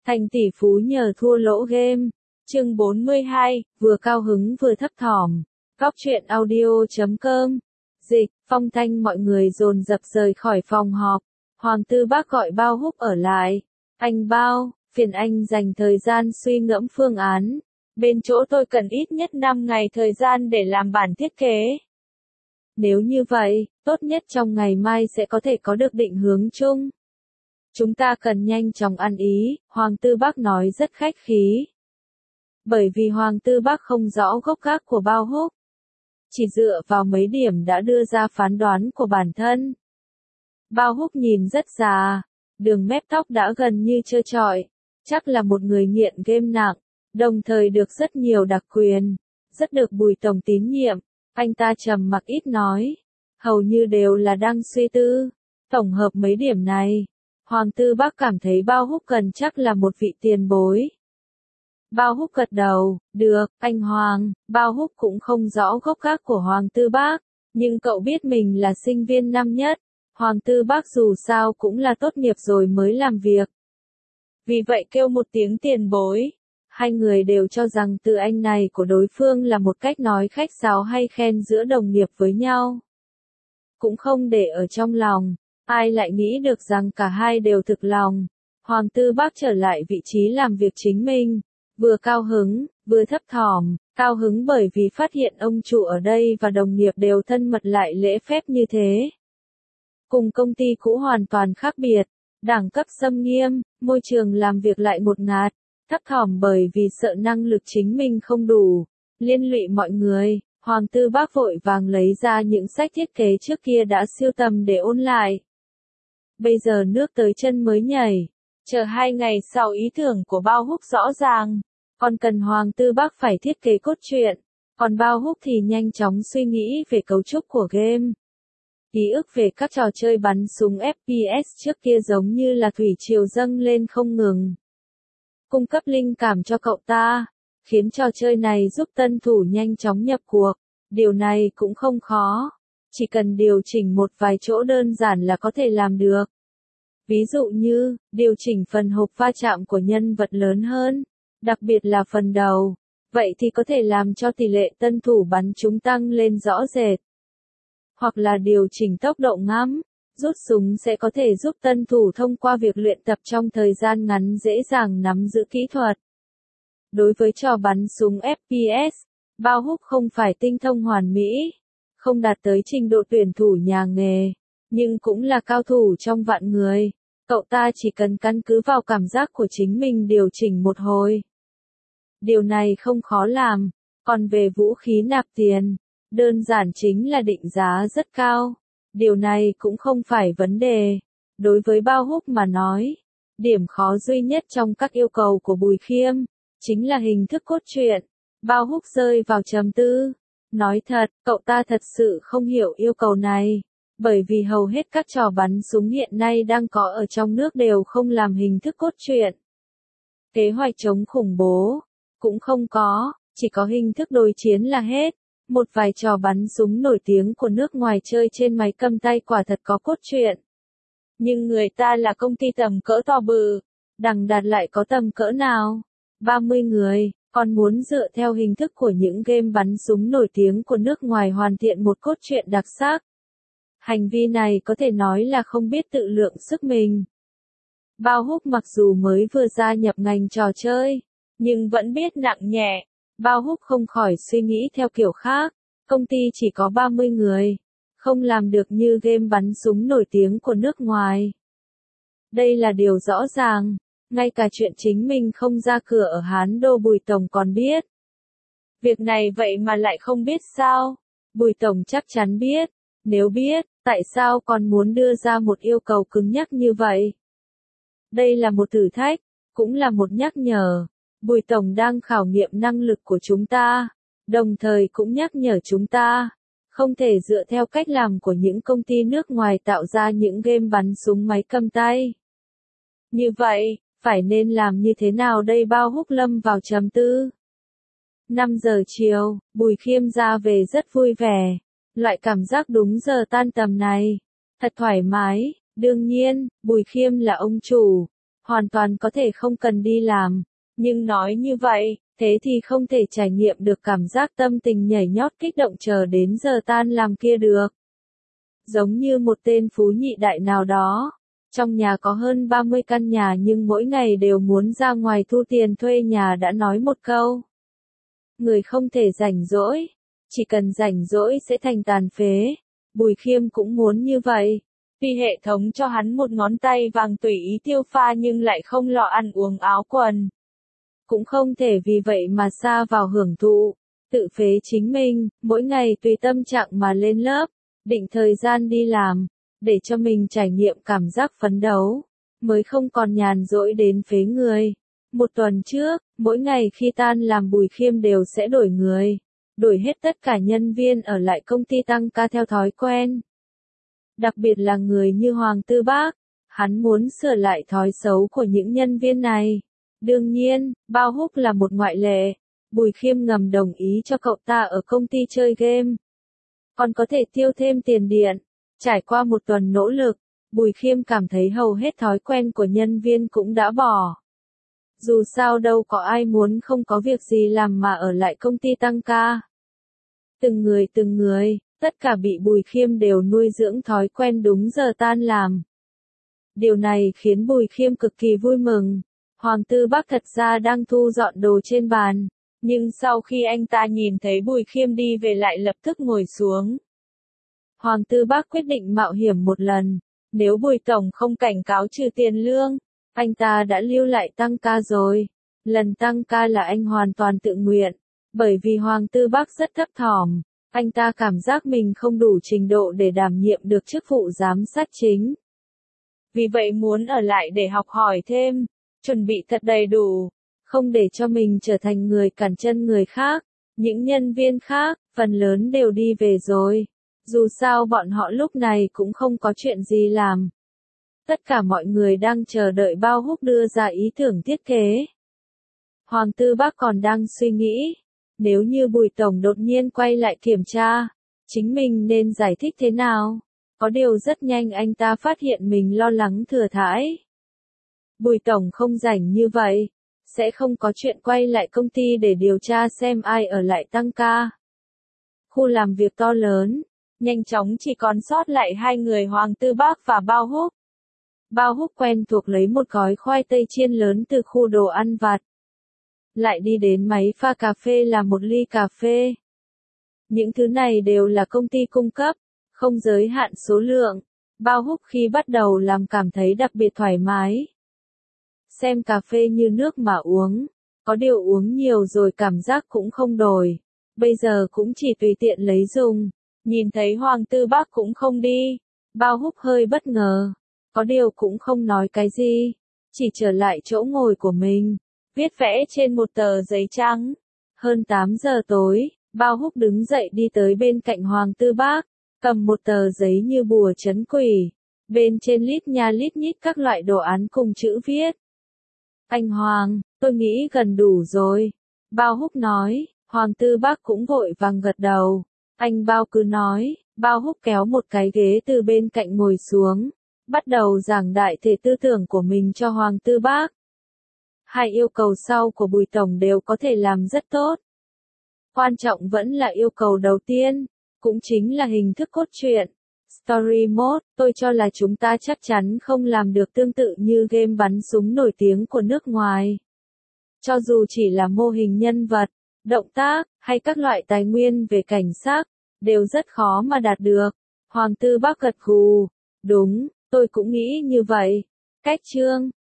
Thành tỷ phú nhờ thua lỗ game. Chương 42, vừa cao hứng vừa thấp thỏm. Góc truyện audio.com. Dịch, Phong Thanh mọi người dồn dập rời khỏi phòng họp. Hoàng Tư Bác gọi Bao Húc ở lại. Anh Bao, phiền anh dành thời gian suy ngẫm phương án. Bên chỗ tôi cần ít nhất 5 ngày thời gian để làm bản thiết kế. Nếu như vậy, tốt nhất trong ngày mai sẽ có thể có được định hướng chung. Chúng ta cần nhanh chóng ăn ý, Hoàng Tư Bác nói rất khách khí. Bởi vì Hoàng Tư Bác không rõ gốc gác của Bao Húc. Chỉ dựa vào mấy điểm đã đưa ra phán đoán của bản thân. Bao Húc nhìn rất già, đường mép tóc đã gần như trơ trọi, chắc là một người nghiện game nặng, đồng thời được rất nhiều đặc quyền, rất được Bùi Tổng tín nhiệm. Anh ta trầm mặc ít nói, hầu như đều là đang suy tư. Tổng hợp mấy điểm này, Hoàng Tư Bác cảm thấy Bao Húc cần chắc là một vị tiền bối. Bao Húc gật đầu, được, anh Hoàng. Bao Húc cũng không rõ gốc gác của Hoàng Tư Bác, nhưng cậu biết mình là sinh viên năm nhất. Hoàng Tư Bác dù sao cũng là tốt nghiệp rồi mới làm việc. Vì vậy kêu một tiếng tiền bối. Hai người đều cho rằng từ anh này của đối phương là một cách nói khách sáo hay khen giữa đồng nghiệp với nhau. Cũng không để ở trong lòng, ai lại nghĩ được rằng cả hai đều thực lòng. Hoàng Tư Bác trở lại vị trí làm việc chính mình, vừa cao hứng, vừa thấp thỏm. Cao hứng bởi vì phát hiện ông chủ ở đây và đồng nghiệp đều thân mật lại lễ phép như thế. Cùng công ty cũ hoàn toàn khác biệt, đẳng cấp xâm nghiêm, môi trường làm việc lại ngột ngạt. Thấp thỏm bởi vì sợ năng lực chính mình không đủ, liên lụy mọi người. Hoàng Tư Bác vội vàng lấy ra những sách thiết kế trước kia đã sưu tầm để ôn lại. Bây giờ nước tới chân mới nhảy, chờ 2 ngày sau ý tưởng của Bao Húc rõ ràng, còn cần Hoàng Tư Bác phải thiết kế cốt truyện, còn Bao Húc thì nhanh chóng suy nghĩ về cấu trúc của game. Ký ức về các trò chơi bắn súng FPS trước kia giống như là thủy triều dâng lên không ngừng. Cung cấp linh cảm cho cậu ta, khiến trò chơi này giúp tân thủ nhanh chóng nhập cuộc. Điều này cũng không khó, chỉ cần điều chỉnh một vài chỗ đơn giản là có thể làm được. Ví dụ như, điều chỉnh phần hộp va chạm của nhân vật lớn hơn, đặc biệt là phần đầu, vậy thì có thể làm cho tỷ lệ tân thủ bắn chúng tăng lên rõ rệt. Hoặc là điều chỉnh tốc độ ngắm, rút súng sẽ có thể giúp tân thủ thông qua việc luyện tập trong thời gian ngắn dễ dàng nắm giữ kỹ thuật. Đối với trò bắn súng FPS, Bao Húc không phải tinh thông hoàn mỹ, không đạt tới trình độ tuyển thủ nhà nghề, nhưng cũng là cao thủ trong vạn người. Cậu ta chỉ cần căn cứ vào cảm giác của chính mình điều chỉnh một hồi. Điều này không khó làm, còn về vũ khí nạp tiền, đơn giản chính là định giá rất cao. Điều này cũng không phải vấn đề. Đối với Bao Húc mà nói, điểm khó duy nhất trong các yêu cầu của Bùi Khiêm, chính là hình thức cốt truyện. Bao Húc rơi vào trầm tư. Nói thật, cậu ta thật sự không hiểu yêu cầu này. Bởi vì hầu hết các trò bắn súng hiện nay đang có ở trong nước đều không làm hình thức cốt truyện. Kế hoạch chống khủng bố, cũng không có, chỉ có hình thức đối chiến là hết. Một vài trò bắn súng nổi tiếng của nước ngoài chơi trên máy cầm tay quả thật có cốt truyện. Nhưng người ta là công ty tầm cỡ to bự, Đằng Đạt lại có tầm cỡ nào? 30 người, còn muốn dựa theo hình thức của những game bắn súng nổi tiếng của nước ngoài hoàn thiện một cốt truyện đặc sắc. Hành vi này có thể nói là không biết tự lượng sức mình. Bao Húc mặc dù mới vừa gia nhập ngành trò chơi, nhưng vẫn biết nặng nhẹ. Bao Húc không khỏi suy nghĩ theo kiểu khác, công ty chỉ có 30 người, không làm được như game bắn súng nổi tiếng của nước ngoài. Đây là điều rõ ràng, ngay cả chuyện chính mình không ra cửa ở Hán Đô Bùi Tổng còn biết. Việc này vậy mà lại không biết sao? Bùi Tổng chắc chắn biết, nếu biết, tại sao còn muốn đưa ra một yêu cầu cứng nhắc như vậy? Đây là một thử thách, cũng là một nhắc nhở. Bùi Tổng đang khảo nghiệm năng lực của chúng ta, đồng thời cũng nhắc nhở chúng ta, không thể dựa theo cách làm của những công ty nước ngoài tạo ra những game bắn súng máy cầm tay. Như vậy, phải nên làm như thế nào đây? Bao Húc lâm vào trầm tư. 5 giờ chiều, Bùi Khiêm ra về rất vui vẻ. Loại cảm giác đúng giờ tan tầm này, thật thoải mái. Đương nhiên, Bùi Khiêm là ông chủ. hoàn toàn có thể không cần đi làm. Nhưng nói như vậy, thế thì không thể trải nghiệm được cảm giác tâm tình nhảy nhót kích động chờ đến giờ tan làm kia được. Giống như một tên phú nhị đại nào đó. Trong nhà có hơn 30 căn nhà nhưng mỗi ngày đều muốn ra ngoài thu tiền thuê nhà đã nói một câu. Người không thể rảnh rỗi. Chỉ cần rảnh rỗi sẽ thành tàn phế. Bùi Khiêm cũng muốn như vậy. Tuy hệ thống cho hắn một ngón tay vàng tùy ý tiêu pha nhưng lại không lo ăn uống áo quần. Cũng không thể vì vậy mà sa vào hưởng thụ, tự phế chính mình, mỗi ngày tùy tâm trạng mà lên lớp, định thời gian đi làm, để cho mình trải nghiệm cảm giác phấn đấu, mới không còn nhàn rỗi đến phế người. Một tuần trước, mỗi ngày khi tan làm Bùi Khiêm đều sẽ đổi người, đổi hết tất cả nhân viên ở lại công ty tăng ca theo thói quen. Đặc biệt là người như Hoàng Tư Bác, hắn muốn sửa lại thói xấu của những nhân viên này. Đương nhiên, Bao Húc là một ngoại lệ. Bùi Khiêm ngầm đồng ý cho cậu ta ở công ty chơi game. Còn có thể tiêu thêm tiền điện. Trải qua một tuần nỗ lực, Bùi Khiêm cảm thấy hầu hết thói quen của nhân viên cũng đã bỏ. Dù sao đâu có ai muốn không có việc gì làm mà ở lại công ty tăng ca. Từng người, tất cả bị Bùi Khiêm đều nuôi dưỡng thói quen đúng giờ tan làm. Điều này khiến Bùi Khiêm cực kỳ vui mừng. Hoàng Tư Bác thật ra đang thu dọn đồ trên bàn, nhưng sau khi anh ta nhìn thấy Bùi Khiêm đi về lại lập tức ngồi xuống. Hoàng Tư Bác quyết định mạo hiểm một lần, nếu Bùi Tổng không cảnh cáo trừ tiền lương, anh ta đã lưu lại tăng ca rồi. Lần tăng ca là anh hoàn toàn tự nguyện, bởi vì Hoàng Tư Bác rất thấp thỏm, anh ta cảm giác mình không đủ trình độ để đảm nhiệm được chức vụ giám sát chính. Vì vậy muốn ở lại để học hỏi thêm. Chuẩn bị thật đầy đủ, không để cho mình trở thành người cản chân người khác. Những nhân viên khác, phần lớn đều đi về rồi. Dù sao bọn họ lúc này cũng không có chuyện gì làm. Tất cả mọi người đang chờ đợi Bao Húc đưa ra ý tưởng thiết kế. Hoàng Tư Bác còn đang suy nghĩ, nếu như Bùi Tổng đột nhiên quay lại kiểm tra, chính mình nên giải thích thế nào? Có điều rất nhanh anh ta phát hiện mình lo lắng thừa thãi. Bùi Tổng không rảnh như vậy, sẽ không có chuyện quay lại công ty để điều tra xem ai ở lại tăng ca. Khu làm việc to lớn, nhanh chóng chỉ còn sót lại hai người Hoàng Tư Bác và Bao Húc. Bao Húc quen thuộc lấy một gói khoai tây chiên lớn từ khu đồ ăn vặt. Lại đi đến máy pha cà phê làm một ly cà phê. Những thứ này đều là công ty cung cấp, không giới hạn số lượng. Bao Húc khi bắt đầu làm cảm thấy đặc biệt thoải mái. Xem cà phê như nước mà uống, có điều uống nhiều rồi cảm giác cũng không đổi. Bây giờ cũng chỉ tùy tiện lấy dùng. Nhìn thấy Hoàng Tư Bác cũng không đi. Bao Húc hơi bất ngờ, có điều cũng không nói cái gì, chỉ trở lại chỗ ngồi của mình, viết vẽ trên một tờ giấy trắng. Hơn 8 giờ tối, Bao Húc đứng dậy đi tới bên cạnh Hoàng Tư Bác, cầm một tờ giấy như bùa trấn quỷ, bên trên lít nha lít nhít các loại đồ án cùng chữ viết. Anh Hoàng, tôi nghĩ gần đủ rồi. Bao Húc nói, Hoàng Tư Bác cũng vội vàng gật đầu. Anh Bao cứ nói, Bao Húc kéo một cái ghế từ bên cạnh ngồi xuống, bắt đầu giảng đại thể tư tưởng của mình cho Hoàng Tư Bác. Hai yêu cầu sau của Bùi Tổng đều có thể làm rất tốt. Quan trọng vẫn là yêu cầu đầu tiên, cũng chính là hình thức cốt truyện. Story mode, tôi cho là chúng ta chắc chắn không làm được tương tự như game bắn súng nổi tiếng của nước ngoài. Cho dù chỉ là mô hình nhân vật, động tác, hay các loại tài nguyên về cảnh sắc, đều rất khó mà đạt được. Hoàng Tư Bác gật gù, đúng, tôi cũng nghĩ như vậy. Cách chương